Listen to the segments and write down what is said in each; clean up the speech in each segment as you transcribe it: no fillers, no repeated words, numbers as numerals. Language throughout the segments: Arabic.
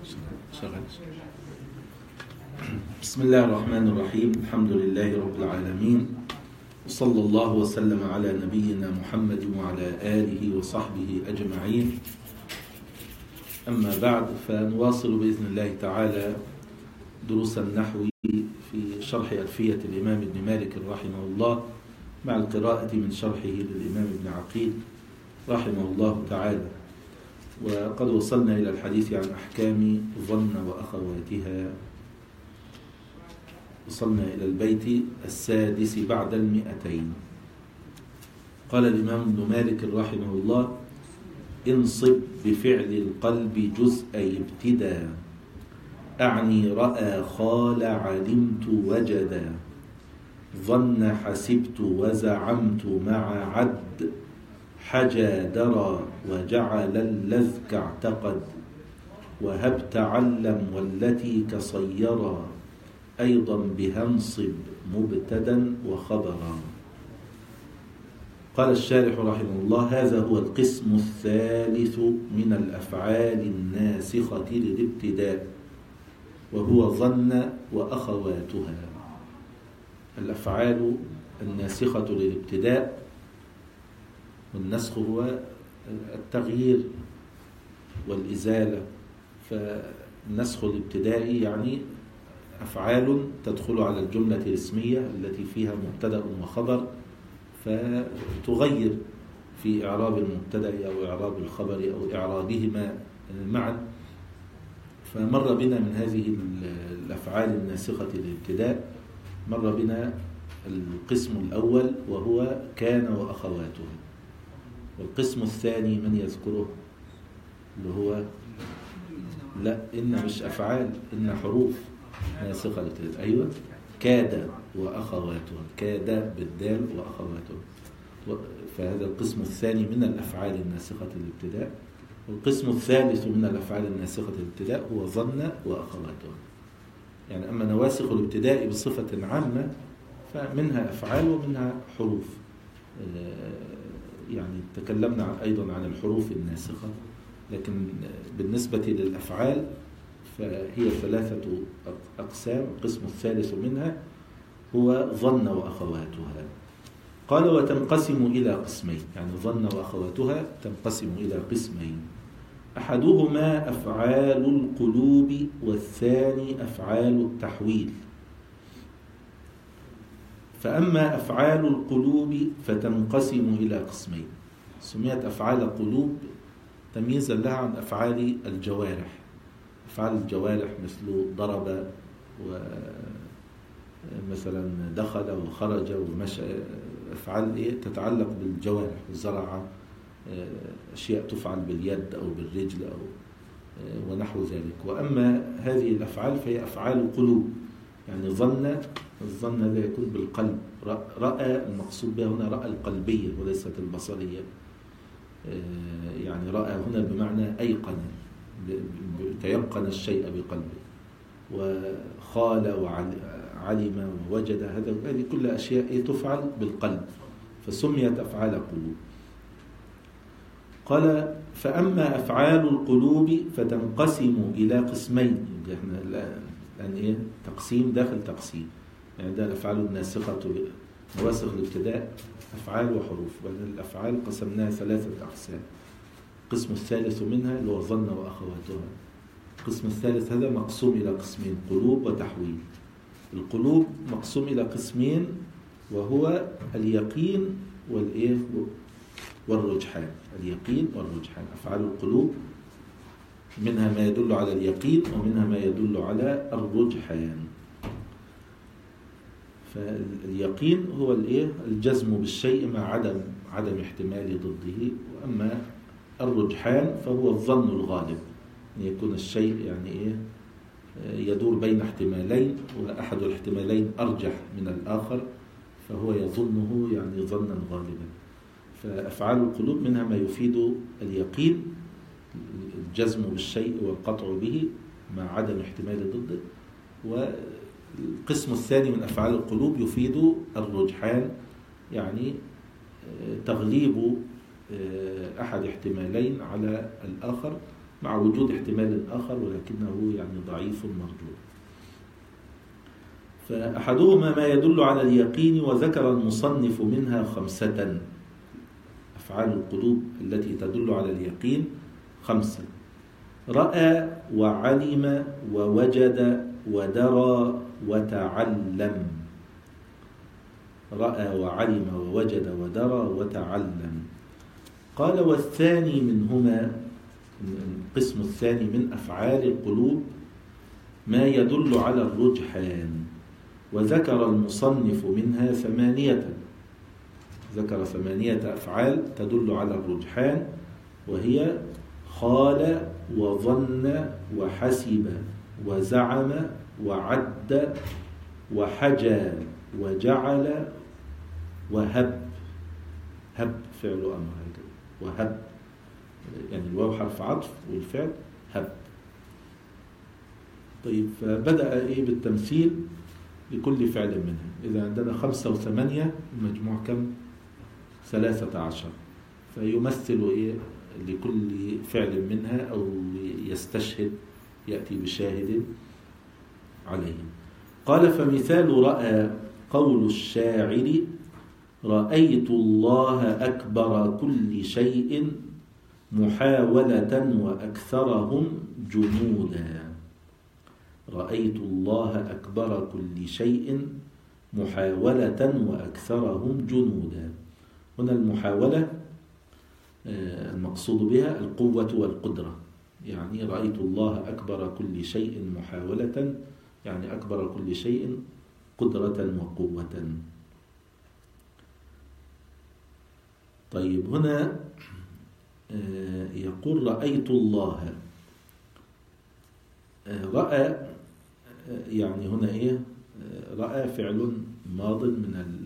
شغل. بسم الله الرحمن الرحيم. الحمد لله رب العالمين، وصلى الله وسلم على نبينا محمد وعلى آله وصحبه أجمعين. أما بعد، فنواصل بإذن الله تعالى دروس النحو في شرح ألفية الإمام ابن مالك رحمه الله، مع القراءة من شرحه للإمام ابن عقيل رحمه الله تعالى. وقد وصلنا إلى الحديث عن أحكام ظن وأخواتها. وصلنا إلى البيت السادس بعد 200. قال الإمام ابن مالك رحمه الله: انصب بفعل القلب جزء ابتدى، أعني رأى خال علمت وجدا، ظن حسبت وزعمت مع عد، حجى درى وجعل اللذك اعتقد، وهب تعلم والتي كصيرا، أيضا بهنصب مبتدا وخبرا. قال الشارح رحمه الله: هذا هو القسم الثالث من الأفعال الناسخة للابتداء، وهو ظن وأخواتها. الأفعال الناسخة للابتداء، والنسخ هو التغيير والإزالة. فالنسخ الابتدائي يعني أفعال تدخل على الجملة الاسمية التي فيها مبتدأ وخبر، فتغير في إعراب المبتدأ أو إعراب الخبر أو إعرابهما معا. فمر بنا من هذه الأفعال الناسخة للابتداء، مر بنا القسم الأول وهو كان وأخواته. والقسم الثاني من يذكره؟ اللي هو لا، إن مش أفعال، إن حروف ناسخة للابتداء. أيوة، كاد وأخواتها، كاد بالدال وأخواتها. فهذا القسم الثاني من الأفعال الناسخة للابتداء. والقسم الثالث من الأفعال الناسخة للابتداء هو ظن وأخواتها. يعني أما نواسخ الابتداء بصفة عامة فمنها أفعال ومنها حروف. يعني تكلمنا أيضا عن الحروف الناسخة، لكن بالنسبة للأفعال فهي ثلاثة أقسام. القسم الثالث منها هو ظن وأخواتها. قال: وتنقسم إلى قسمين، يعني ظن وأخواتها تنقسم إلى قسمين: أحدهما أفعال القلوب، والثاني أفعال التحويل. فأما أفعال القلوب فتنقسم إلى قسمين. سميت أفعال قلوب تمييزا لها عن أفعال الجوارح. أفعال الجوارح مثل ضرب، ومثلا دخل وخرج ومشى، أفعال تتعلق بالجوارح، وزرع، أشياء تفعل باليد أو بالرجل أو ونحو ذلك. وأما هذه الأفعال فهي أفعال القلوب، يعني الظن لا يكون بالقلب. رأى المقصود بها هنا رأى القلبية وليست البصرية. يعني رأى هنا بمعنى أيقن، تيقن الشيء بقلبه. وخال وعلم ووجد، هذه كل أشياء تفعل بالقلب، فسميت أفعال قلوب. قال: فأما أفعال القلوب فتنقسم إلى قسمين. احنا الآن تقسيم داخل تقسيم. يعني ده الأفعال الناسخة نواسخ الابتداء أفعال وحروف، وأن الأفعال قسمناها ثلاثة أقسام. القسم الثالث منها اللي هو ظن وأخواتها. القسم الثالث هذا مقسوم إلى قسمين: قلوب وتحويل. القلوب مقسوم إلى قسمين، وهو اليقين والرجحان. اليقين والرجحان. أفعال القلوب منها ما يدل على اليقين ومنها ما يدل على الرجحان. فاليقين هو الجزم بالشيء مع عدم احتمال ضده. وأما الرجحان فهو الظن الغالب، أن يكون الشيء يعني يدور بين احتمالين، وأحد الاحتمالين أرجح من الآخر، فهو يظنه يعني ظنا غالبا. فأفعال القلوب منها ما يفيد اليقين، الجزم بالشيء والقطع به مع عدم احتمال ضده. والقسم الثاني من أفعال القلوب يفيد الرجحان، يعني تغليب أحد احتمالين على الآخر، مع وجود احتمال آخر ولكنه يعني ضعيف مردود. فأحدهما ما يدل على اليقين، وذكر المصنف منها 5. أفعال القلوب التي تدل على اليقين 5: رأى وعلم ووجد ودرى وتعلم. رأى وعلم ووجد ودرى وتعلم. قال: والثاني منهما، القسم الثاني من أفعال القلوب، ما يدل على الرجحان، وذكر المصنف منها 8. ذكر 8 أفعال تدل على الرجحان، وهي خال وظن وحسب وزعم وعد وحجى وجعل وهب. هب فعل أمر هكذا، وهب يعني الواو حرف عطف والفعل هب. طيب، فبدأ بالتمثيل لكل فعل منها. إذا عندنا 5 و8 المجموع كم؟ 13. فيمثل لكل فعل منها أو يستشهد، يأتي بشاهد عليه. قال: فمثال رأى قول الشاعر: رأيت الله أكبر كل شيء محاولة وأكثرهم جنودا. رأيت الله أكبر كل شيء محاولة وأكثرهم جنودا. هنا المحاولة المقصود بها القوة والقدرة، يعني رأيت الله أكبر كل شيء محاولة، يعني أكبر كل شيء قدرة وقوة. طيب، هنا يقول رأيت الله. رأى يعني هنا رأى فعل ماض من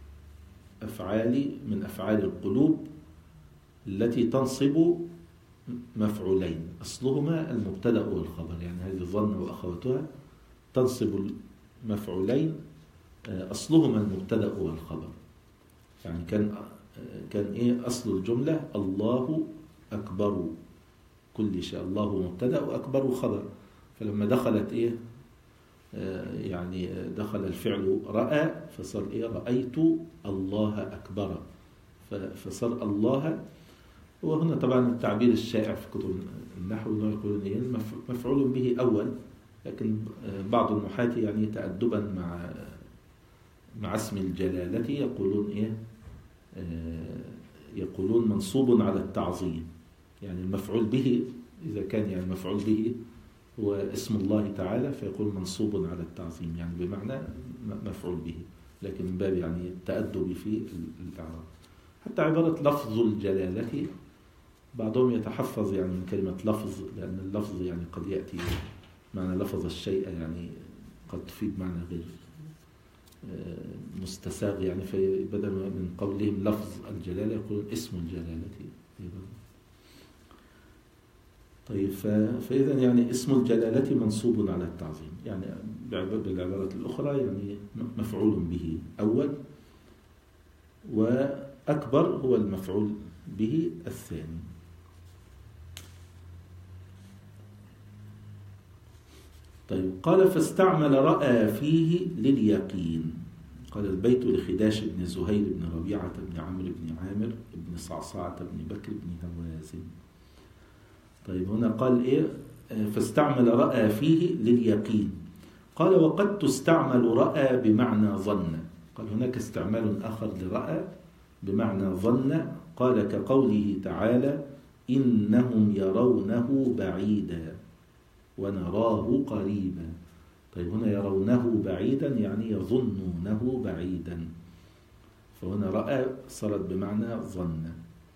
أفعال القلوب التي تنصب مفعولين، أصلهما المبتدأ والخبر، يعني هذه الظن وأخواتها تنصب المفعولين أصلهما المبتدأ والخبر. يعني كان أصل الجملة الله أكبر كل شيء، الله مبتدأ وأكبر خبر. فلما دخلت يعني دخل الفعل رأى، فصار رأيت الله أكبر، فصار الله. وهنا طبعا التعبير الشائع في كتب النحو يقولون مفعول به أول، لكن بعض النحاة يعني تأدبا مع اسم الجلالة يقولون منصوب على التعظيم. يعني المفعول به إذا كان يعني المفعول به هو اسم الله تعالى، فيقول منصوب على التعظيم، يعني بمعنى مفعول به، لكن من باب يعني التأدب في الإعراب. حتى عبارة لفظ الجلالة بعضهم يتحفظ يعني من كلمة لفظ، لأن اللفظ يعني قد يأتي معنى لفظ الشيء، يعني قد تفيد معنى غير مستساغ، يعني بدل من قولهم لفظ الجلالة يقولون اسم الجلالة. طيب، فإذا يعني اسم الجلالة منصوب على التعظيم، يعني بالعبارة الأخرى يعني مفعول به أول، وأكبر هو المفعول به الثاني. طيب، قال: فاستعمل رأى فيه لليقين. قال: البيت لخداش بن زهير بن ربيعة بن عمرو بن عامر بن صعصعة بن بكر بن هوازن. طيب، هنا قال فاستعمل رأى فيه لليقين. قال: وقد تستعمل رأى بمعنى ظن. قال: هناك استعمال آخر لرأى بمعنى ظن. قال: كقوله تعالى: إنهم يرونه بعيدا ونراه قريبا. طيب، هنا يرونه بعيدا يعني يظنونه بعيدا، فهنا رأى صارت بمعنى ظن.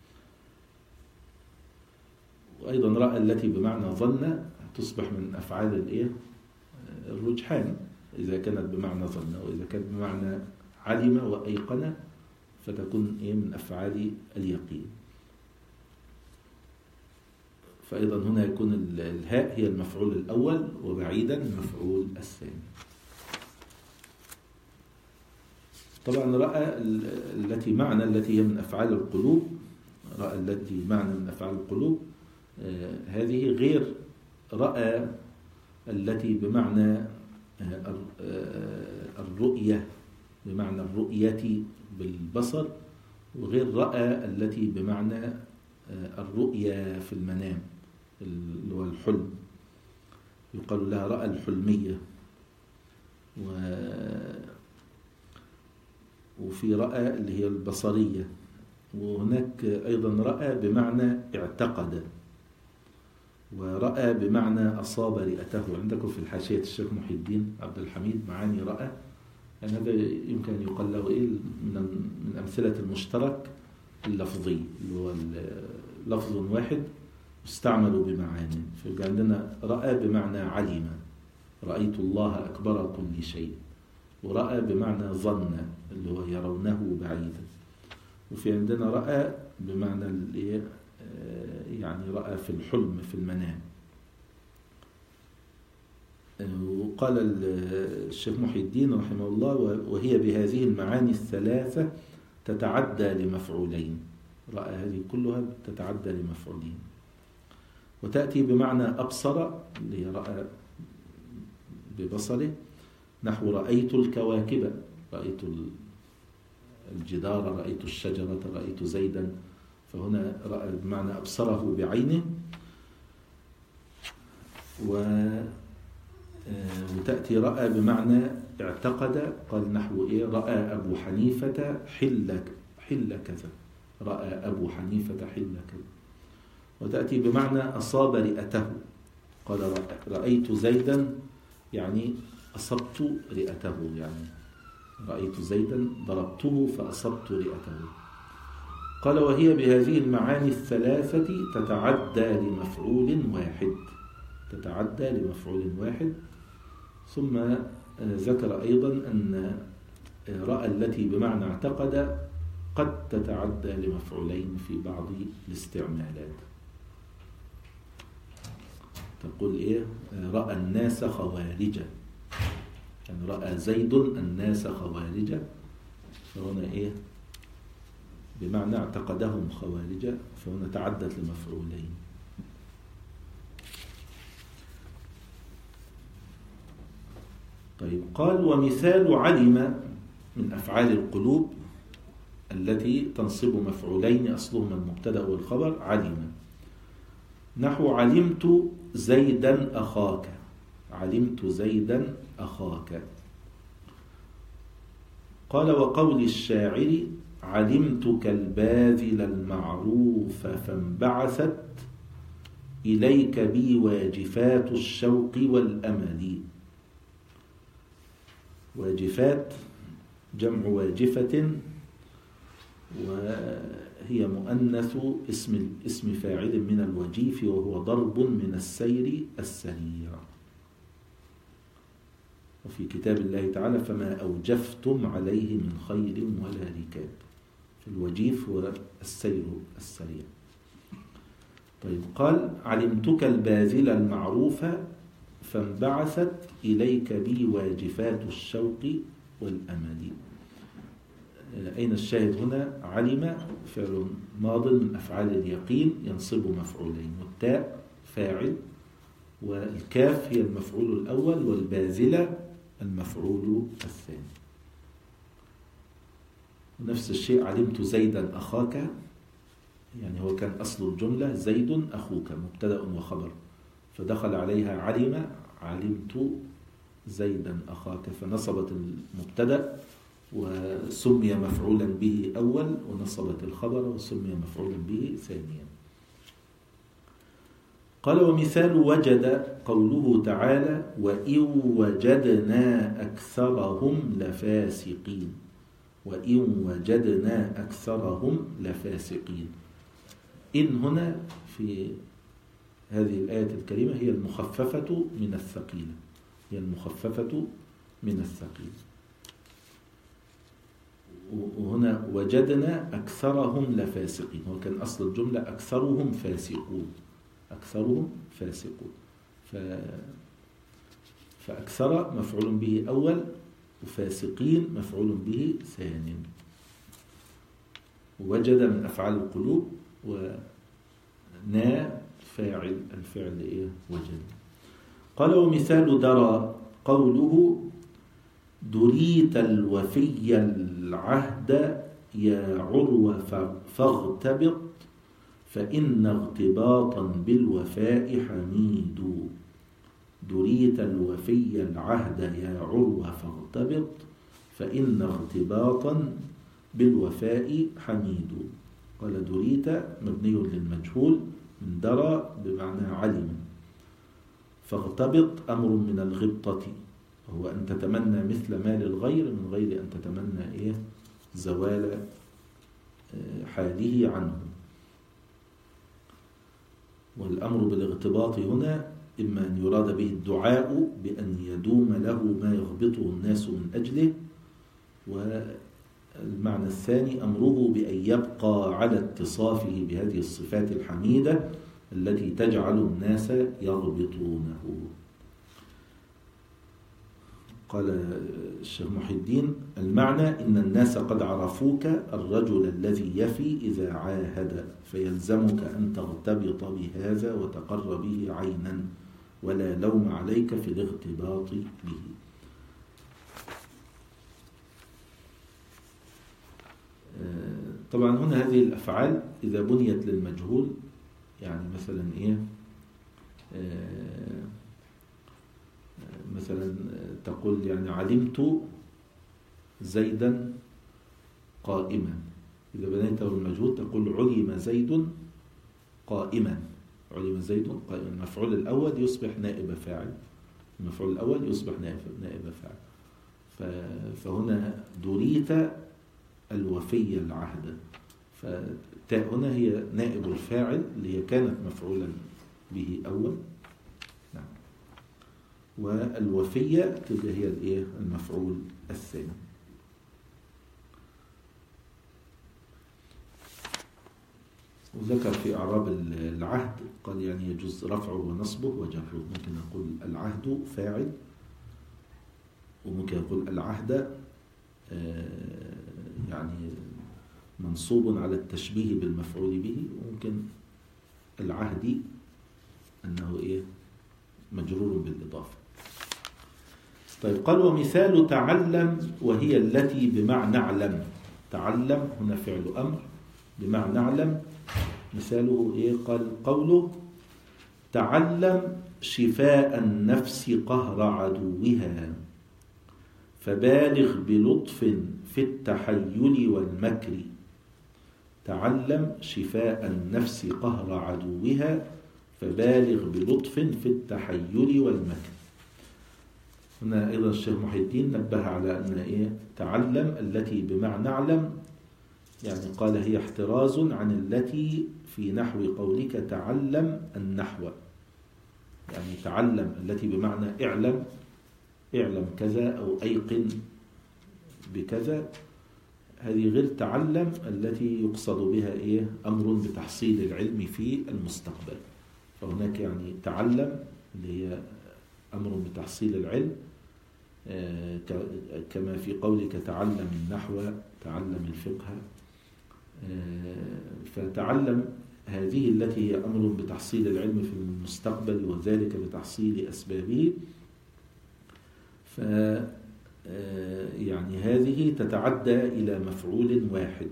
وأيضا رأى التي بمعنى ظن تصبح من أفعال الرجحان إذا كانت بمعنى ظن، وإذا كانت بمعنى علم وأيقن فتكون من أفعال اليقين. فأيضا هنا يكون الهاء هي المفعول الأول، وبعيدا المفعول الثاني. طبعا رأى التي هي من أفعال القلوب، رأى التي معنى من أفعال القلوب هذه غير رأى التي بمعنى الرؤية، بمعنى الرؤية بالبصر، وغير رأى التي بمعنى الرؤية في المنام اللي هو الحلم، يقال لها رأى الحلمية. وفي رأى اللي هي البصرية. وهناك أيضا رأى بمعنى اعتقد، ورأى بمعنى أصاب رئته. عندكم في الحاشية الشيخ محي الدين عبد الحميد معاني رأى، يعني هذا يمكن أن يقال له من أمثلة المشترك اللفظي، اللي هو لفظ واحد استعملوا بمعاني. فيبقى عندنا رأى بمعنى علم، رأيت الله أكبر كل شيء. ورأى بمعنى ظن، اللي هو يرونه بعيدا. وفي عندنا رأى بمعنى يعني رأى في الحلم في المنام. وقال الشيخ محي الدين رحمه الله: وهي بهذه المعاني الثلاثة تتعدى لمفعولين. رأى هذه كلها تتعدى لمفعولين. وتأتي بمعنى أبصر، اللي هي رأى ببصره، نحو رأيت الكواكب، رأيت الجدار، رأيت الشجرة، رأيت زيدا. فهنا رأى بمعنى أبصره بعينه. وتأتي رأى بمعنى اعتقد، قال نحو رأى أبو حنيفة حل كذا، رأى أبو حنيفة حل كذا. وتأتي بمعنى أصاب رئته، قال رأيت زيدا يعني أصبت رئته، يعني رأيت زيدا ضربته فأصبت رئته. قال: وهي بهذه المعاني الثلاثة تتعدى لمفعول واحد، تتعدى لمفعول واحد. ثم ذكر أيضا أن رأى التي بمعنى اعتقد قد تتعدى لمفعولين في بعض الاستعمالات. تقول رأى الناس خوارجا، يعني رأى زيد الناس خوارجا، فهنا بمعنى اعتقدهم خوارجا، فهنا تعدت لمفعولين. طيب، قال: ومثال علم من أفعال القلوب التي تنصب مفعولين أصلهما المبتدأ والخبر. علم نحو علمت زيدا أخاك، علمت زيدا أخاك. قال: وقول الشاعر: علمتك الباذل المعروف فانبعثت إليك بي واجفات الشوق والأمل. واجفات جمع واجفة، وهي مؤنث اسم فاعل من الوجيف، وهو ضرب من السير السريع. وفي كتاب الله تعالى: فما أوجفتم عليه من خيل ولا ركاب. الوجيف هو السير السريع. طيب، قال: علمتك الباذل المعروف فانبعثت إليك بي واجفات الشوق والأمل. أين الشاهد هنا؟ علم فعل ماض من أفعال اليقين ينصب مفعولين، والتاء فاعل، والكاف هي المفعول الأول، والباذلة المفعول الثاني. نفس الشيء علمت زيدا أخاك، يعني هو كان أصل الجملة زيد أخوك مبتدأ وخبر، فدخل عليها علمت زيدا أخاك، فنصبت المبتدأ وسمي مفعولا به أول، ونصبت الخبر وسمي مفعولا به ثانيا. قال: ومثال وجد قوله تعالى: وإن وجدنا أكثرهم لفاسقين. وإن وجدنا أكثرهم لفاسقين. إن هنا في هذه الآية الكريمة هي المخففة من الثقيلة، هي المخففة من الثقيلة. وهنا وجدنا أكثرهم لفاسقين، هو كان أصل الجملة أكثرهم فاسقون، أكثرهم فاسقون. فأكثر مفعول به أول، وفاسقين مفعول به ثاني. ووجد من أفعال القلوب، ونا فاعل الفعل إيه وجد. قال ومثال درى قوله دريت الوفي العهد يا عروة فاغتبط فإن اغتباطا بالوفاء حميد. دريت الوفي العهد يا عروة فاغتبط فإن اغتباطا بالوفاء حميد. قال دريت مبني للمجهول من درى بمعنى علم، فاغتبط أمر من الغبطة هو أن تتمنى مثل مال الغير من غير أن تتمنى زوال حاله عنه. والأمر بالاغتباط هنا إما أن يراد به الدعاء بأن يدوم له ما يغبطه الناس من أجله، والمعنى الثاني أمره بأن يبقى على اتصافه بهذه الصفات الحميدة التي تجعل الناس يغبطونه. قال الشيخ محي الدين المعنى إن الناس قد عرفوك الرجل الذي يفي إذا عاهد، فيلزمك أن تغتبط بهذا وتقر به عينا، ولا لوم عليك في الاغتباط به. طبعا هنا هذه الأفعال إذا بنيت للمجهول يعني مثلا مثلا تقول يعني علمت زيدا قائما، إذا بنيته المجهول تقول علم زيد قائما. علم زيد قائما، المفعول الأول يصبح نائب فاعل، المفعول الأول يصبح نائب فاعل. فهنا دريت الوفي العهد، فتاء هنا هي نائب الفاعل اللي هي كانت مفعولا به أول، نعم، والوفية تبقى هي المفعول الثاني. وذكر في أعراب العهد قال يعني يجوز رفعه ونصبه وجره. ممكن نقول العهد فاعل، وممكن نقول العهد يعني منصوب على التشبيه بالمفعول به، وممكن العهد أنه مجرور بالإضافة. طيب قال ومثال تعلم وهي التي بمعنى اعلم. تعلم هنا فعل أمر بمعنى اعلم، مثاله قال قوله تعلم شفاء النفس قهر عدوها فبالغ بلطف في التحيل والمكر. تعلم شفاء النفس قهر عدوها فبالغ بلطف في التحيل والمكر. هنا أيضا الشيخ محي الدين نبه على أن تعلم التي بمعنى اعلم يعني قال هي احتراز عن التي في نحو قولك تعلم النحو. يعني تعلم التي بمعنى اعلم كذا أو أيقن بكذا، هذه غير تعلم التي يقصد بها أمر بتحصيل العلم في المستقبل. فهناك يعني تعلم اللي هي أمر بتحصيل العلم، كما في قولك تعلم النحو تعلم الفقه. فتعلم هذه التي هي أمر بتحصيل العلم في المستقبل وذلك بتحصيل أسبابه. يعني هذه تتعدى إلى مفعول واحد،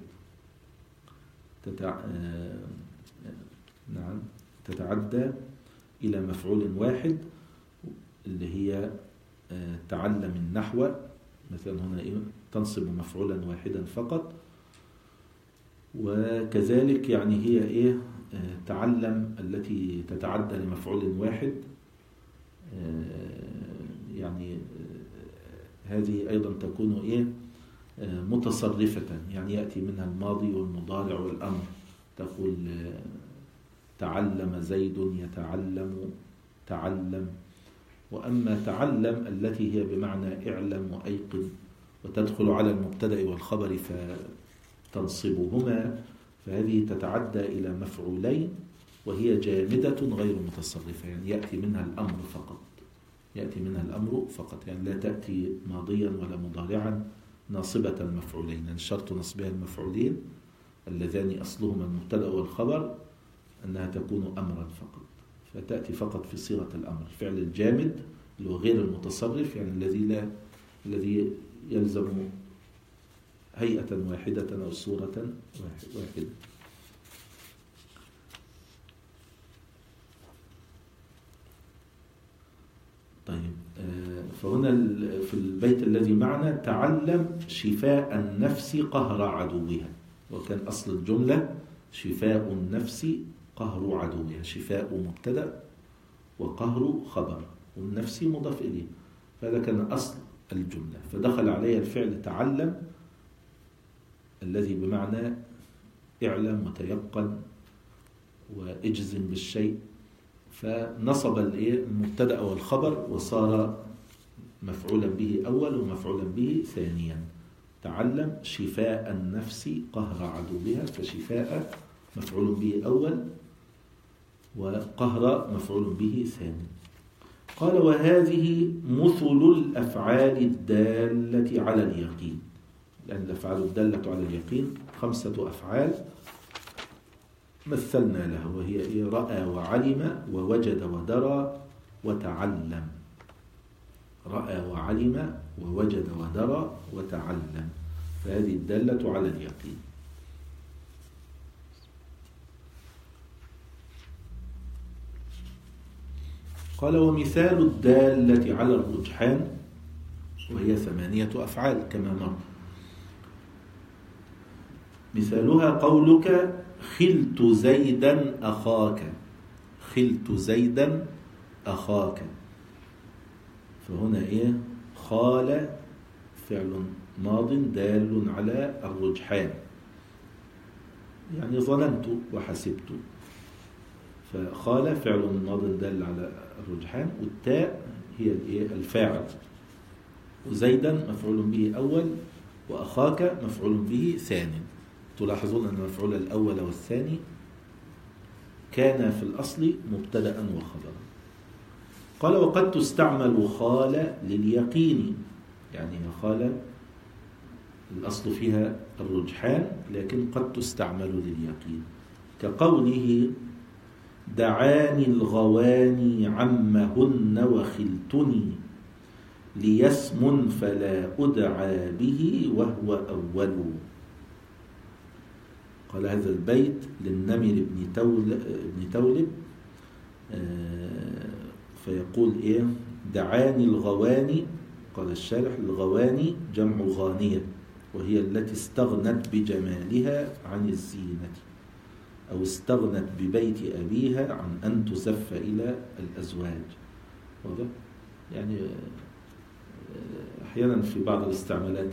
نعم تتعدى إلى مفعول واحد اللي هي تعلم النحو مثلا هنا تنصب مفعولا واحدا فقط. وكذلك يعني هي تعلم التي تتعدى لمفعول واحد، يعني هذه أيضا تكون متصرفة، يعني يأتي منها الماضي والمضارع والأمر. تقول تعلم زيد يتعلم تعلم. وأما تعلم التي هي بمعنى اعلم وأيقن وتدخل على المبتدأ والخبر فتنصبهما، فهذه تتعدى إلى مفعولين وهي جامدة غير متصرفة، يعني يأتي منها الأمر فقط، يعني لا تأتي ماضيا ولا مضارعا ناصبة المفعولين. يعني شرط نصبها المفعولين اللذان أصلهما المبتدأ والخبر أنها تكون أمرا فقط. فتأتي فقط في صيغة الأمر. الفعل الجامد اللي هو غير المتصرف، يعني الذي يلزم هيئة واحدة أو صورة واحدة. طيب، فهنا في البيت الذي معنا تعلم شفاء النفس قهر عدوها، وكان أصل الجملة شفاء النفس قهر عدوها، شفاء مبتدأ وقهر خبر والنفس مضاف إليه، فهذا كان أصل الجملة. فدخل عليها الفعل تعلم الذي بمعنى اعلم وتيقن واجزم بالشيء، فنصب المبتدأ والخبر وصار مفعولا به أول ومفعولا به ثانيا. تعلم شفاء النفس قهر عدوها، فشفاء مفعول به أول وقهر مفعول به ثاني. قال وهذه مثل الأفعال الدالة على اليقين، لأن الأفعال الدالة على اليقين 5 أفعال مثلنا لها، وهي رأى وعلم ووجد ودرى وتعلم. رأى وعلم ووجد ودرى وتعلم، فهذه الدالة على اليقين. قال ومثال الدالة على الرجحان، وهي 8 أفعال كما مر. مثالها قولك خلت زيدا أخاك، خلت زيدا أخاك، فهنا خال فعل ماض دال على الرجحان، يعني ظننت وحسبت، فخال فعل ماض دال على الرجحان، والتاء هي الفاعل، وزيدا مفعول به أول وأخاك مفعول به ثاني. تلاحظون أن المفعول الأول والثاني كان في الأصل مبتدأ وخبرا. قال وقد تستعمل خال لليقين، يعني خال الأصل فيها الرجحان لكن قد تستعمل لليقين، كقوله دعاني الغواني عمهن وخلتني ليسم فلا أدعى به وهو أول. قال هذا البيت للنمر بن تولب، فيقول دعاني الغواني. قال الشارح الغواني جمع غانية، وهي التي استغنت بجمالها عن الزينة، أو استغنت ببيت أبيها عن أن تزف إلى الأزواج. واضح؟ يعني أحيانا في بعض الاستعمالات،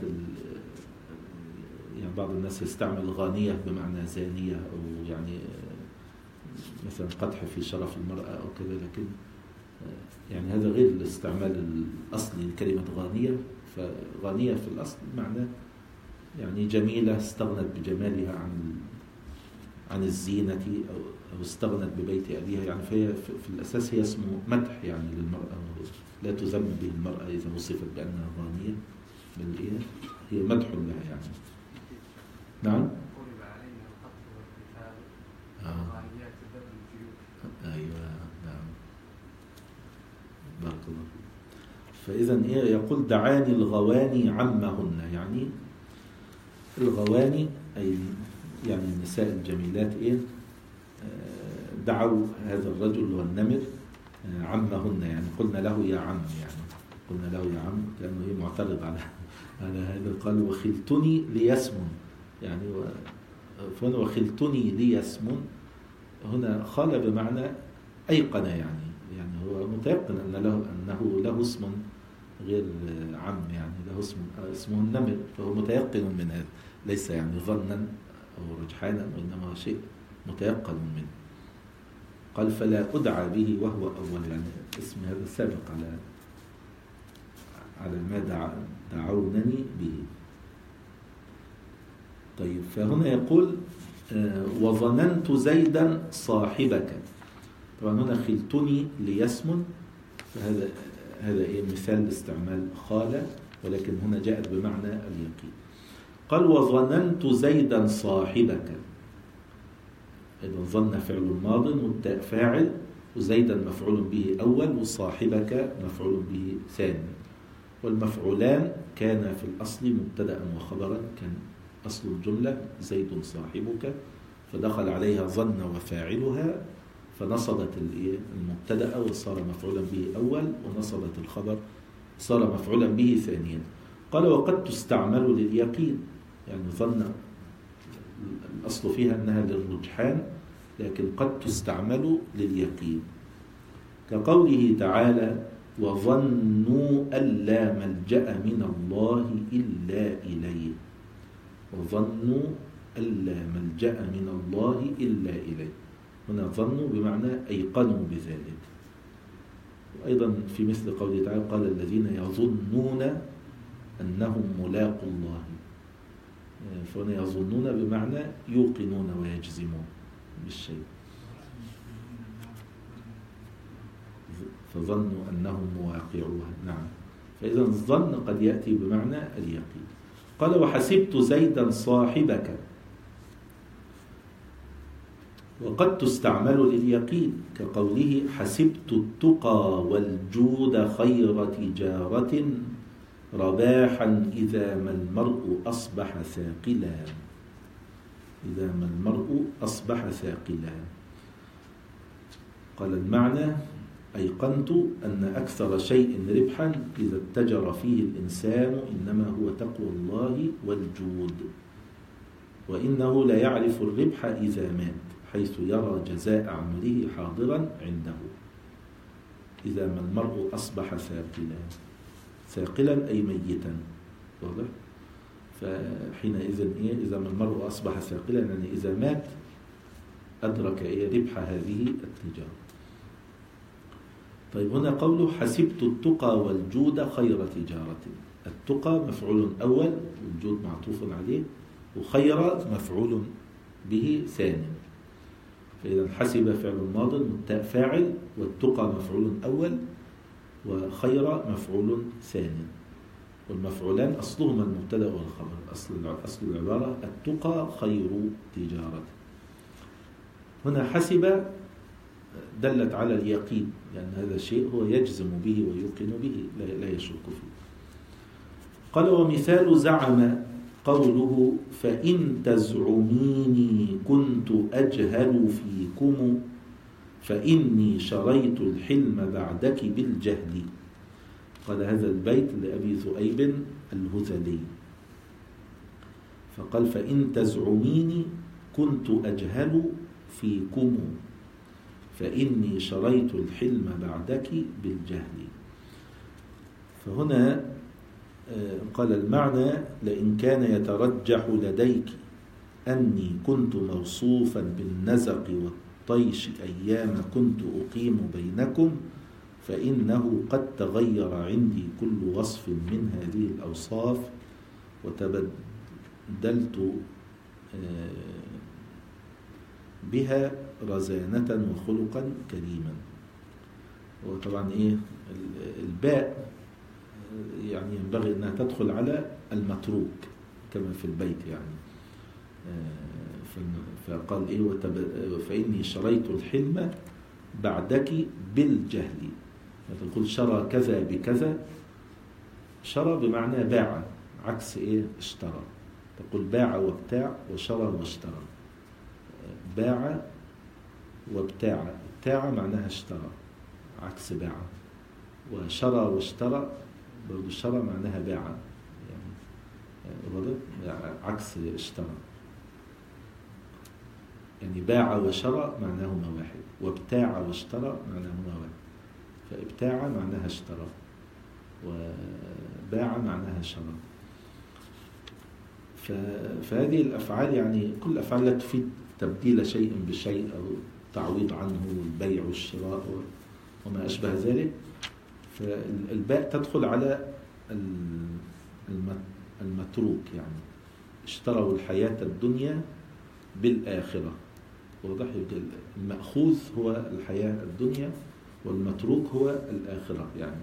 يعني بعض الناس يستعمل غانية بمعنى زانية، أو يعني مثلا قدح في شرف المرأة أو كذا، لكن يعني هذا غير الاستعمال الأصلي لكلمة غانية. فغانية في الأصل معنى يعني جميلة استغنت بجمالها عن الزينة، أو استغنت ببيت أبيها، يعني فهي في الأساس هي اسمه مدح يعني للمرأة، لا تذم به المرأة إذا وصفت بأنها غانية، بل هي مدح لها يعني. نعم. أيوة نعم، بارك الله. فإذا يقول دعاني الغواني عمهن، يعني الغواني أي يعني النساء الجميلات دعوا هذا الرجل والنمر عمهن، يعني قلنا له يا عم، يعني قلنا له يا عم لأنه معترض على هذا. قال وخلتني ليسم، يعني فهنا وخلتني ليسم، هنا خال بمعنى أيقن، يعني هو متيقن أنه له اسم غير عم، يعني له اسمه النمر، فهو متيقن من هذا، ليس يعني ظنا أو رجحانا، وإنما شيء متيقن منه. قال فلا أدعى به وهو أول، يعني اسم هذا سابق على ما دعونني به. طيب، فهنا يقول وظننت زيدا صاحبك، طبعا هنا خلتني ليسم، فهذا مثال لاستعمال خال، ولكن هنا جاءت بمعنى اليقين. قال وظننت زيدا صاحبك، إذا ظن فعل ماض والتاء فاعل، وزيدا مفعول به أول، وصاحبك مفعول به ثاني. والمفعولان كان في الأصل مبتدأ وخبرا، كان أصل الجملة زيد صاحبك، فدخل عليها ظن وفاعلها فنصبت المبتدأ وصار مفعولا به أول، ونصبت الخبر صار مفعولا به ثانيا. قال وقد تستعمل لليقين، يعني ظن الأصل فيها أنها للرجحان، لكن قد تستعمل لليقين، كقوله تعالى وظنوا أن لا ملجأ من الله إلا إليه. وظنوا أن لا ملجأ من الله إلا إليه، هنا ظنوا بمعنى أيقنوا بذلك. وأيضا في مثل قوله تعالى قال الذين يظنون أنهم ملاقوا الله، فهنا يظنون بمعنى يوقنون ويجزمون بالشيء، فظنوا أنهم مواقعوها. نعم، فإذا الظن قد يأتي بمعنى اليقين. قال وحسبت زيدا صاحبك، وقد تستعمل لليقين، كقوله حسبت التقى والجود خير تجارة رباحا إذا ما المرء أصبح ثاقلا. إذا ما المرء أصبح ثاقلا، قال المعنى أيقنت أن أكثر شيء ربحا إذا اتجر فيه الإنسان إنما هو تقوى الله والجود، وإنه لا يعرف الربح إذا مات، حيث يرى جزاء عمله حاضرا عنده. إذا ما المرء أصبح ثاقلا، ثاقلا أي ميتا، واضح؟ فحينئذ إذا ما المرء أصبح ثاقلا يعني إذا مات أدرك ربح هذه التجارة. طيب هنا قوله حسبت التقى والجود خير تجارة، التقى مفعول أول والجود معطوف عليه، وخير مفعول به ثاني. فإذا حسب فعل ماض فاعل، والتقى مفعول أول، وخير مفعول ثاني، والمفعولان أصلهما المبتدأ والخبر. أصل العبارة التقى خير تجارة. هنا حسب دلت على اليقين، لأن هذا الشيء هو يجزم به ويوقن به، لا يشك فيه. قال ومثال زعم قوله فإن تزعميني كنت أجهل فيكم فإني شريت الحلم بعدك بالجهل. قال هذا البيت لأبي ذؤيب الهذلي، فقال فإن تزعميني كنت أجهل فيكم فإني شريت الحلم بعدك بالجهل. فهنا قال المعنى لئن كان يترجح لديك أني كنت موصوفا بالنزق والطيش أيام كنت أقيم بينكم فإنه قد تغير عندي كل وصف من هذه الأوصاف وتبدلت بها رزانة وخلقا كريما. وطبعا الباء يعني ينبغي أنها تدخل على المتروك كما في البيت، يعني فقال فإني شريت الحلم بعدك بالجهل. تقول شرى كذا بكذا، شرى بمعنى باع، عكس اشترى. تقول باع وابتاع وشرى واشترى. باع وابتاع، ابتاع معناها اشترى عكس باع، وشرى واشترى برضو شرى معناها باع، يعني عكس اشترى. يعني باع وشرى معناهما واحد، وابتاع واشترى معناهما واحد. فابتاع معناها اشترى، وباع معناها شرى. فهذه الأفعال يعني كل الأفعال لا تفيد تبديل شيء بشيء أو تعويض عنه، البيع والشراء وما أشبه ذلك. فالباء تدخل على المتروك، يعني اشتروا الحياة الدنيا بالآخرة، واضح؟ المأخوذ هو الحياة الدنيا والمتروك هو الآخرة يعني.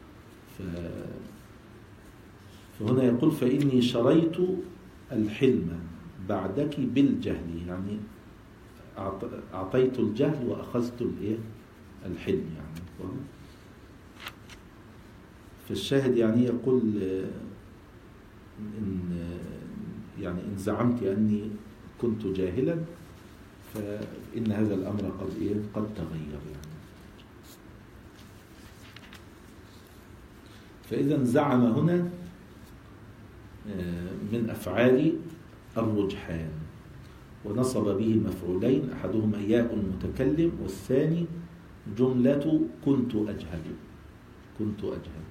فهنا يقول فإني شريت الحلم بعدك بالجهل، يعني أعطيت الجهل وأخذت الحلم يعني. فالشاهد يعني يقول إن زعمت أني كنت جاهلا فإن هذا الأمر قد تغير يعني. فإذا زعم هنا من أفعال الرجحان، ونصب به مفعولين، أحدهما ياء المتكلم والثاني جملة كنت أجهل. كنت أجهل.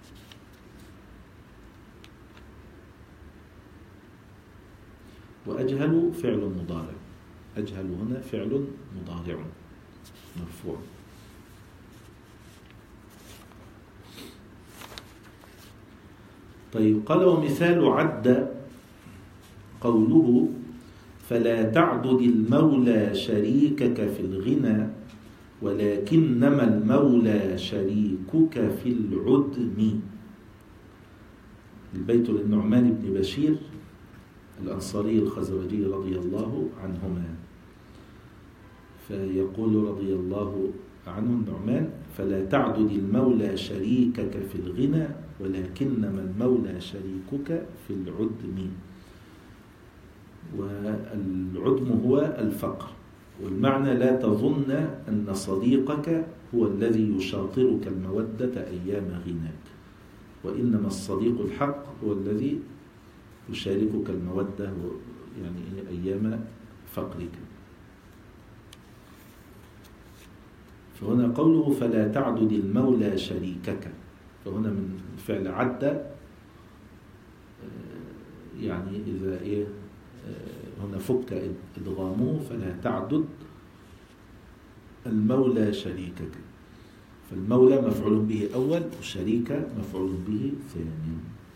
وأجهل فعل مضارع. أجهل هنا فعل مضارع مرفوع. طيب قال ومثال عد قوله فلا تعدد المولى شريكك في الغنى ولكنما المولى شريكك في العدم. البيت للنعمان بن بشير الأنصاري الخزرجي رضي الله عنهما، فيقول رضي الله عنه النعمان فلا تعدد المولى شريكك في الغنى ولكنما المولى شريكك في العدم. والعدم هو الفقر، والمعنى لا تظن أن صديقك هو الذي يشاطرك المودة أيام غناك، وإنما الصديق الحق هو الذي يشاركك المودة يعني أيام فقرك. فهنا قوله فلا تعدد المولى شريكك، فهنا من فعل عد يعني إذا هنا فك إدغامه فلا تعدد المولى شريكك، فالمولى مفعول به أول وشريك مفعول به ثاني.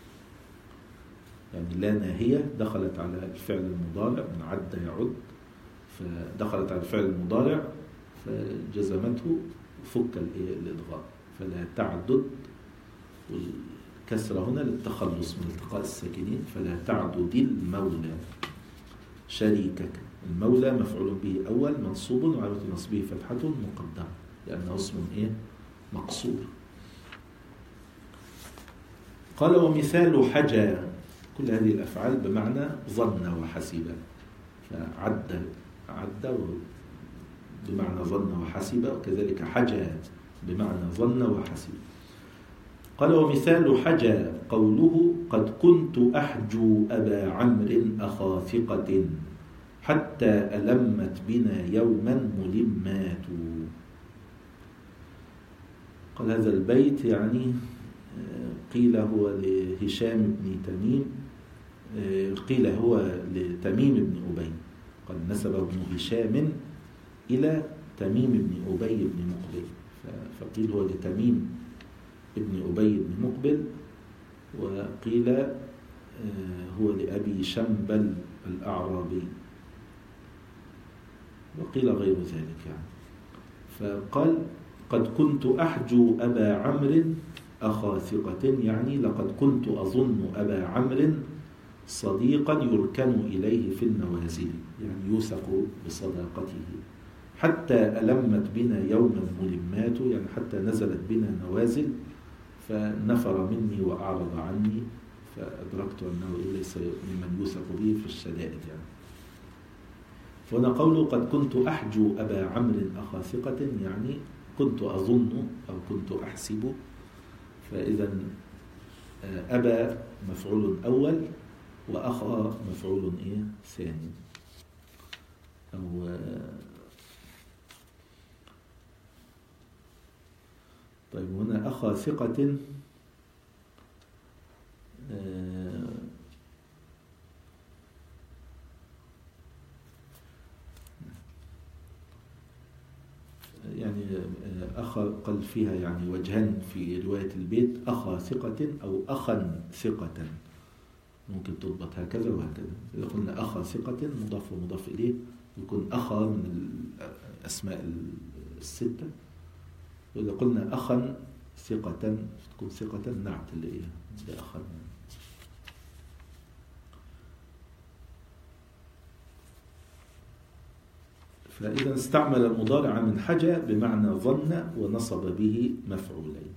يعني لا ناهية دخلت على الفعل المضارع من عد يعد، فدخلت على الفعل المضارع فجزمته فك الإدغام. فلا تعدد، والكسرة هنا للتخلص من التقاء الساكنين. فلا تعدد المولى شريكك. المولى مفعول به أول منصوب وعلامة نصبه فتحة مقدرة لأنه اسم مقصور. قال ومثال حجا، كل هذه الأفعال بمعنى ظن وحسب، فعد بمعنى ظن وحسب، وكذلك حجا بمعنى ظن وحسب. قال ومثال حجا قوله قد كنت أحجو أبا عمرو أخا ثقة حتى ألمت بنا يوما ملمات. قال هذا البيت يعني قيل هو لهشام بن تميم، قيل هو لتميم بن أبي، قد نسبه ابن هشام إلى تميم بن أبي بن مقبل، فقيل هو لتميم ابن أبي بن مقبل، وقيل هو لأبي شنبل الأعرابي، وقيل غير ذلك يعني. فقال قد كنت أحجو أبا عمرو أخا ثقة، يعني لقد كنت أظن أبا عمرو صديقا يركن إليه في النوازل، يعني يوثق بصداقته. حتى ألمت بنا يوما ملمات، يعني حتى نزلت بنا نوازل فنفر مني وأعرض عني، فأدركت أنه ليس ممن يوثق به في الشدائد يعني. فهنا قوله قد كنت أحجو أبا عمرو أخا ثقة، يعني كنت أظن أو كنت أحسب. فإذا أبا مفعول أول وأخا مفعول ثاني. أو طيب هنا أخا ثقة يعني أخا قال فيها يعني وجهان في رواية البيت، أخا ثقة أو أخا ثقة، ممكن تضبط هكذا وهكذا. إذا قلنا أخا ثقة مضاف ومضاف إليه يكون أخا من الأسماء الستة، وإذا قلنا أخا ثقة تكون ثقة نعت لأخا. فإذا استعمل المضارع من حجى بمعنى ظن ونصب به مفعولين.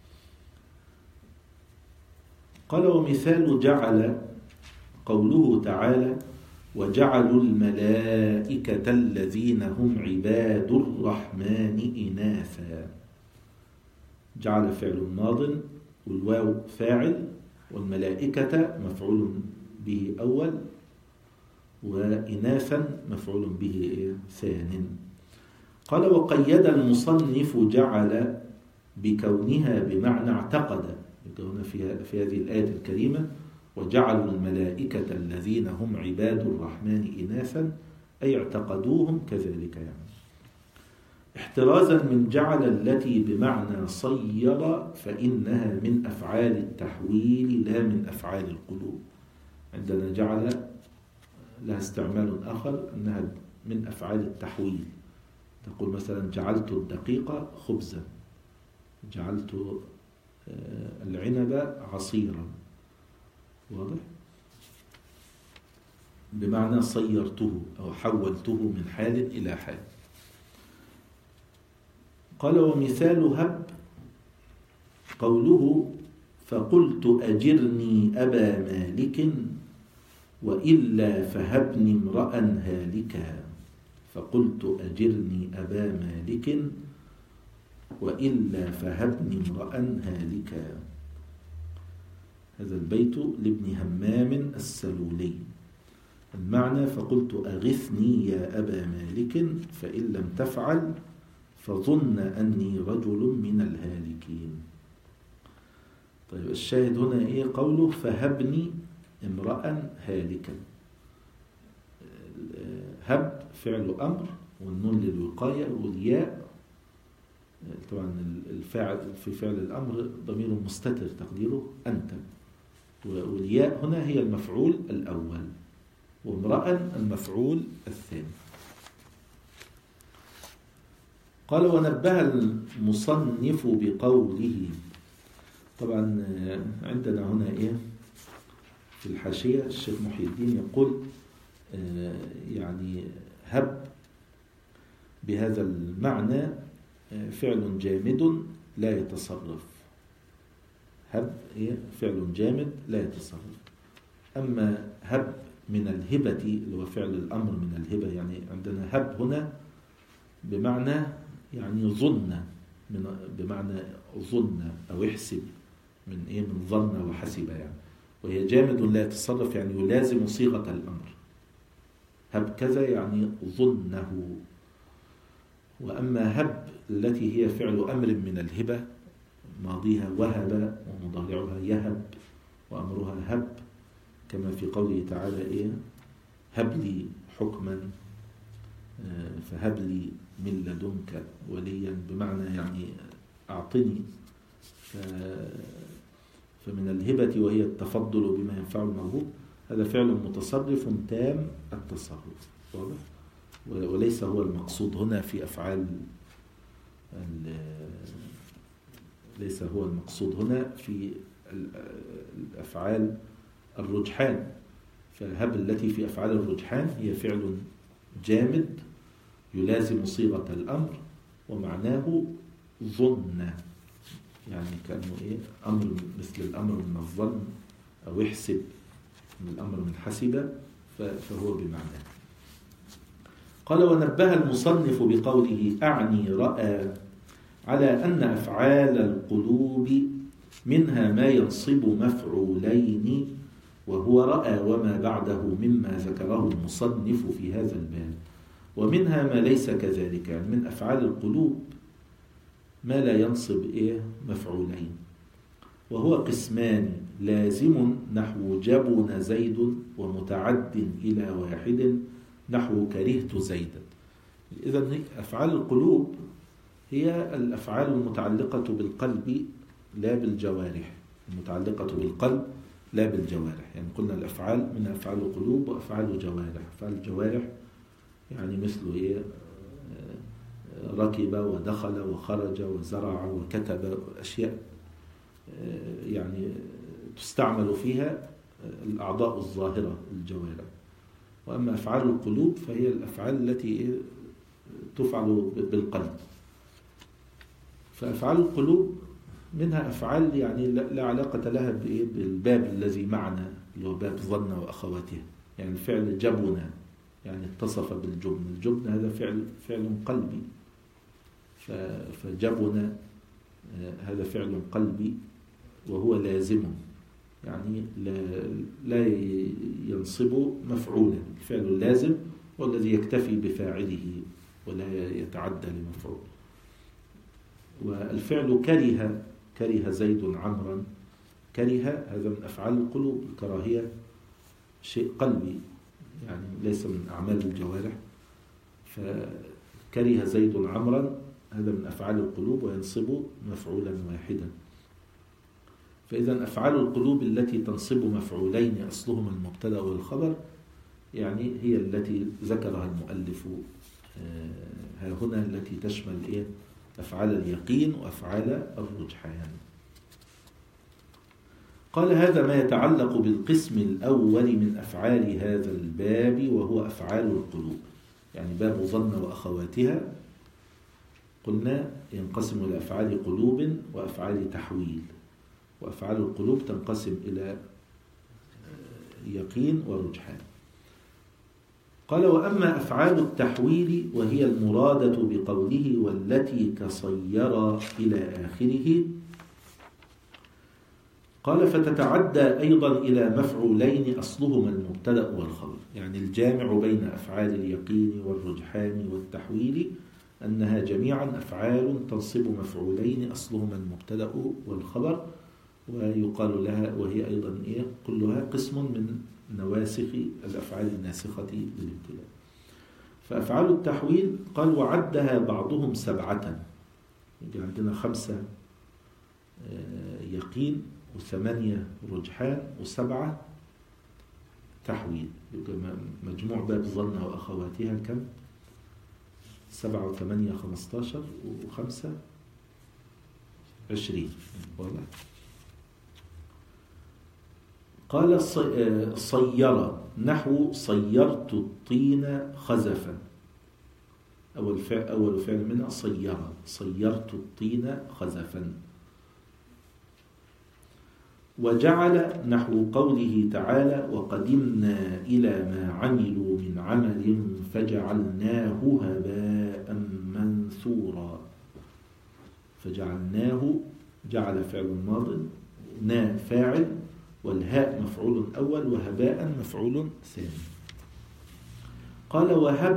قال ومثال جعل قوله تعالى وجعلوا الملائكة الذين هم عباد الرحمن إناثا. جعل فعل ماض والواو فاعل والملائكة مفعول به أول وإناثا مفعول به ثان. قال وقيد المصنف جعل بكونها بمعنى اعتقد، هنا في هذه الآية الكريمة وجعلوا الملائكة الذين هم عباد الرحمن إناثا أي اعتقدوهم كذلك، يعني احترازا من جعل التي بمعنى صير فإنها من أفعال التحويل لا من أفعال القلوب. عندنا جعل لها استعمال آخر أنها من أفعال التحويل، تقول مثلا جعلت الدقيق خبزا، جعلت العنب عصيرا، واضح؟ بمعنى صيرته أو حولته من حال إلى حال. قال ومثال هب قوله فقلت أجرني أبا مالك وإلا فهبني امرأ هالكا. فقلت أجرني أبا مالك وإلا فهبني امرأ هالكا. هذا البيت لابن همام السلولي. المعنى فقلت أغثني يا أبا مالك فإن لم تفعل فظن أني رجل من الهالكين. طيب الشاهد هنا إيه؟ قوله فهبني امرأ هالكا. هب فعل أمر والنون للوقاية والياء طبعا الفاعل في فعل الأمر ضمير مستتر تقديره أنت، والياء هنا هي المفعول الأول وامرأ المفعول الثاني. قال ونبه المصنف بقوله، طبعا عندنا هنا إيه في الحاشية الشيخ محي الدين يقول يعني هب بهذا المعنى فعل جامد لا يتصرف. هب فعل جامد لا يتصرف. أما هب من الهبة اللي هو فعل الأمر من الهبة، يعني عندنا هب هنا بمعنى يعني ظن، بمعنى ظن أو يحسب من ظن وحسب يعني، وهي جامد لا يتصرف يعني يلازم صيغة الأمر. هب كذا يعني ظنه. وأما هب التي هي فعل أمر من الهبة ماضيها وهب ومضارعها يهب وأمرها هب، كما في قوله تعالى هب لي حكما فهب لي من لدنك وليا، بمعنى يعني أعطني. فمن الهبة وهي التفضل بما ينفع الموهوب، هذا فعل متصرف تام التصرف، واضح؟ وليس هو المقصود هنا في أفعال ليس هو المقصود هنا في الأفعال الرجحان. فهب التي في أفعال الرجحان هي فعل جامد يلازم صيغة الأمر ومعناه ظن، يعني كأنه أمر مثل الأمر من الظن أو يحسب من الأمر من حسب، فهو بمعناه. قال ونبه المصنف بقوله أعني رأى على أن أفعال القلوب منها ما ينصب مفعولين وهو رأى وما بعده مما ذكره المصنف في هذا الباب، ومنها ما ليس كذلك، يعني من أفعال القلوب ما لا ينصب مفعولين، وهو قسمان لازم نحو جبن زيد ومتعد إلى واحد نحو كرهت زيدا. إذن أفعال القلوب هي الأفعال المتعلقة بالقلب لا بالجوارح، المتعلقة بالقلب لا بالجوارح. يعني قلنا الأفعال من أفعال القلوب وأفعال الجوارح. أفعال الجوارح يعني مثل ركب ودخل وخرج وزرع وكتب، أشياء يعني تستعمل فيها الأعضاء الظاهرة الجوارح. وأما أفعال القلوب فهي الأفعال التي تفعل بالقلب. فأفعال القلوب منها أفعال يعني لا علاقة لها بالباب الذي معنا اللي هو باب ظن وأخواته. يعني الفعل جبن يعني اتصف بالجبن، الجبن هذا فعل قلبي، فجبن هذا فعل قلبي وهو لازم، يعني لا ينصب مفعولا. الفعل اللازم هو الذي يكتفي بفاعله ولا يتعدى لمفعول. والفعل كره زيد عمرا، كره هذا من أفعال القلوب. الكراهية شيء قلبي يعني ليس من أعمال الجوارح. فكره زيد عمرا هذا من أفعال القلوب وينصب مفعولا واحدا. فإذا أفعال القلوب التي تنصب مفعولين أصلهما المبتدأ والخبر يعني هي التي ذكرها المؤلف ها هنا، التي تشمل أفعال اليقين وأفعال الرجحان. قال هذا ما يتعلق بالقسم الأول من أفعال هذا الباب وهو أفعال القلوب. يعني باب ظن وأخواتها قلنا ينقسم إلى أفعال قلوب وأفعال تحويل، وأفعال القلوب تنقسم إلى يقين ورجحان. قال وأما أفعال التحويل وهي المرادة بقوله والتي كصير إلى آخره، قال فتتعدى أيضا إلى مفعولين أصلهما المبتدأ والخبر. يعني الجامع بين أفعال اليقين والرجحان والتحويل أنها جميعا أفعال تنصب مفعولين أصلهما المبتدأ والخبر، ويقال لها وهي أيضا كلها قسم من نواسخ الأفعال الناسخة للابتداء. فأفعال التحويل قال وعدها بعضهم 7. يعني عندنا 5 يقين و8 رجحان و7 تحويل. يبقى مجموع باب ظن وأخواتها كم؟ 7 و8 15 و5 20. واضح؟ قال صير نحو صيرت الطين خزفا. أول فعل منها صيرت الطين خزفا. وجعل نحو قوله تعالى وقدمنا إلى ما عملوا من عمل فجعلناه هباء منثورا. فجعلناه جعل فعل ماض، نا فاعل، والهاء مفعول أول، وهباء مفعول ثاني. قال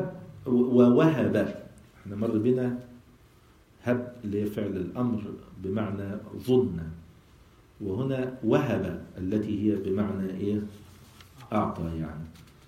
ووهب، احنا مر بنا هب اللي فعل الأمر بمعنى ظن، وهنا وهب التي هي بمعنى أعطى يعني.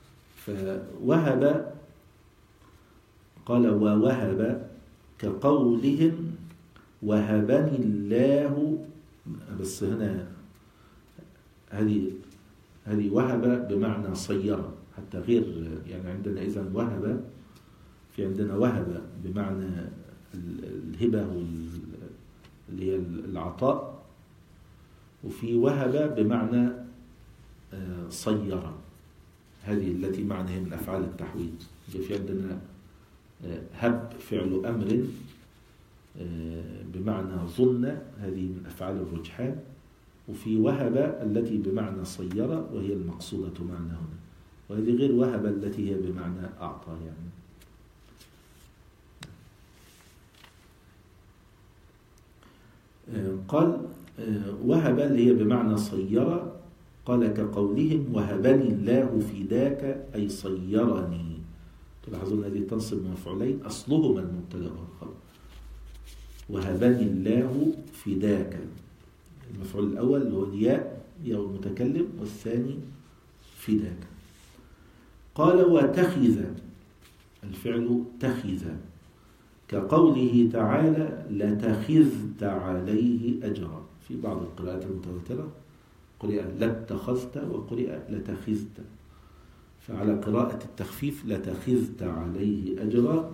فوهب قال ووهب كقولهم وهبني الله، بس هنا هذه وهب بمعنى صيرة حتى غير، يعني عندنا إذن وهب، في عندنا وهب بمعنى الهبة اللي هي العطاء، وفي وهب بمعنى صيرة، هذه التي معناها من أفعال التحويل. في عندنا هب فعل أمر بمعنى ظن، هذه من أفعال الرجحان، وفي وهب التي بمعنى صيرة وهي المقصودة معنا هنا، وهذه غير وهب التي هي بمعنى أعطى يعني. قال وهب اللي هي بمعنى صيرة، قال كقولهم وهبني الله فداك أي صيرني. تلاحظون هذه تنصب مفعولين أصلهما المبتدأ والخبر. وهبني الله فداك، المفعول الأول اللي هو الياء المتكلم، والثاني فداك. قال وتخذ الفعل تخذ كقوله تعالى لتخذت عليه أجرا. في بعض القراءات المتواترة قرئ لاتخذت وقرئ لتخذت، فعلى قراءة التخفيف لتخذت عليه أجرا.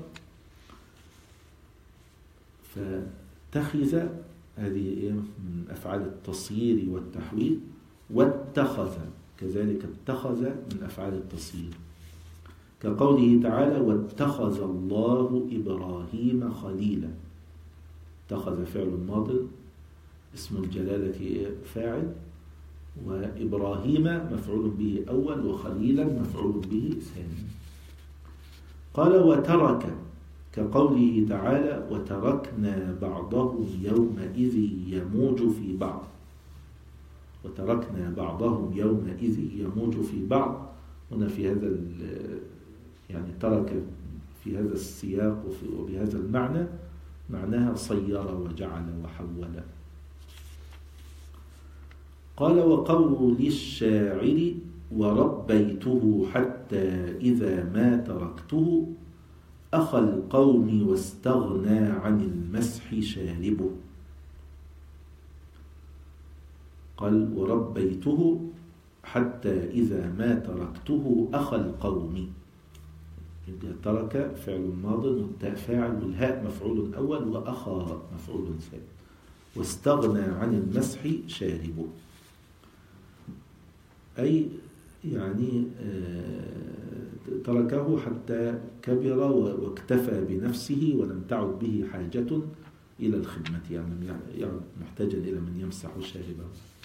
فتخذ هذه من أفعال التصيير والتحويل، واتخذ كذلك اتخذ من أفعال التصيير. كقوله تعالى واتخذ الله إبراهيم خليلا. اتخذ فعل ماض اسم الجلالة فاعل، وإبراهيم مفعول به أول، وخليلا مفعول به ثاني. قال وترك كقوله تعالى وتركنا بعضهم يومئذ يموج في بعض. وتركنا بعضهم يومئذ يموج في بعض. هنا في هذا يعني ترك في هذا السياق وبهذا المعنى معناها صير وجعل وحول. قال وقول الشاعر وربيته حتى إذا ما تركته أخى القوم واستغنى عن المسح شاربه. قال وربيته حتى إذا ما تركته أخى القوم. ترك فعل ماض والتاء فاعل والهاء مفعول أول وأخى مفعول ثاني، واستغنى عن المسح شاربه، أي يعني تركه حتى كبر واكتفى بنفسه ولم تعد به حاجة إلى الخدمة، يعني محتاجا إلى من يمسح شاربه.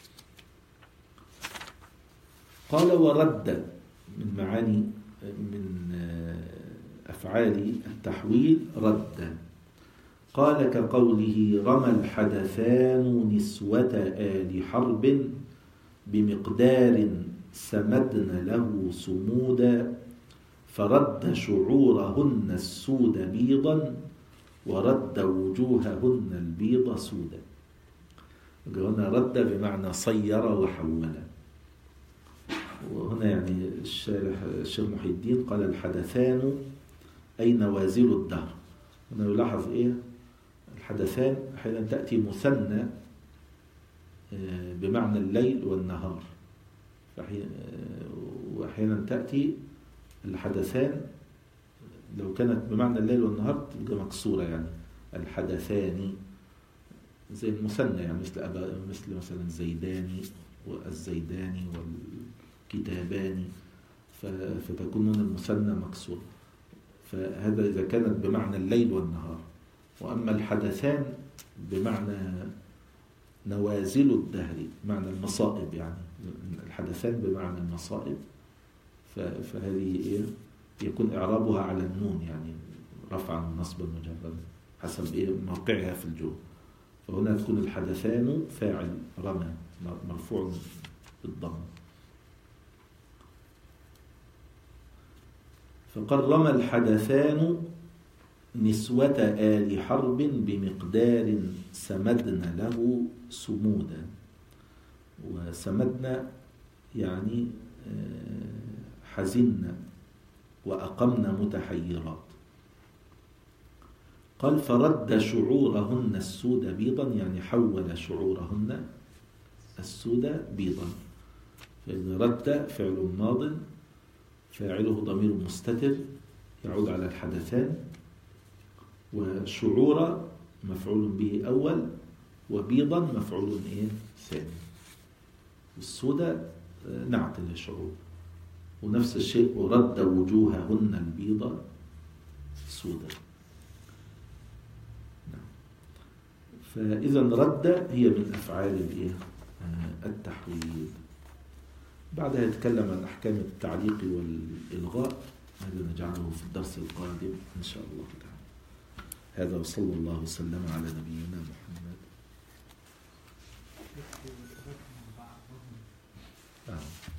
قال ورد من معاني من أفعال التحويل رد. قال كقوله رمى الحدثان نسوة آل حرب بمقدار سمدن له سمودا فرد شعورهن السود بيضا ورد وجوههن البيض سودا. هنا رد بمعنى صير وحول. وهنا يعني الشيخ محي الدين قال الحدثان أي نوازل الدهر. هنا يلاحظ إيه الحدثان أحيانا تأتي مثنى بمعنى الليل والنهار، وأحيانا تأتي الحدثان لو كانت بمعنى الليل والنهار تبقى مكسورة، يعني الحدثان زي المثنى، يعني مثل مثلا زيداني والزيداني والكتابان، فتكون المثنى مكسور. فهذا إذا كانت بمعنى الليل والنهار. وأما الحدثان بمعنى نوازل الدهر، معنى المصائب، يعني الحدثان بمعنى المصائب. فهذه إيه؟ يكون إعرابها على النون، يعني رفعا نصبا مجردا حسب إيه موقعها في الجو. فهنا تكون الحدثان فاعل رمى مرفوع بالضم. فقال رمى الحدثان نسوة آل حرب بمقدار سمدن له سمودا. وسمدن يعني حزن وأقمن متحيرات. قال فرد شعورهن السود بيضا، يعني حول شعورهن السود بيضا. فإن رد فعل ماض فاعله ضمير مستتر يعود على الحدثان، وشعور مفعول به أول، وبيضا مفعول ثاني. السود نعت للشعور. ونفس الشيء ورد وجوههن البيض سودا. فإذا رد هي من أفعال التحويل. بعدها يتكلم عن أحكام التعليق والإلغاء، هذا نجعله في الدرس القادم إن شاء الله تعالى. هذا وصلى الله وسلم على نبينا محمد.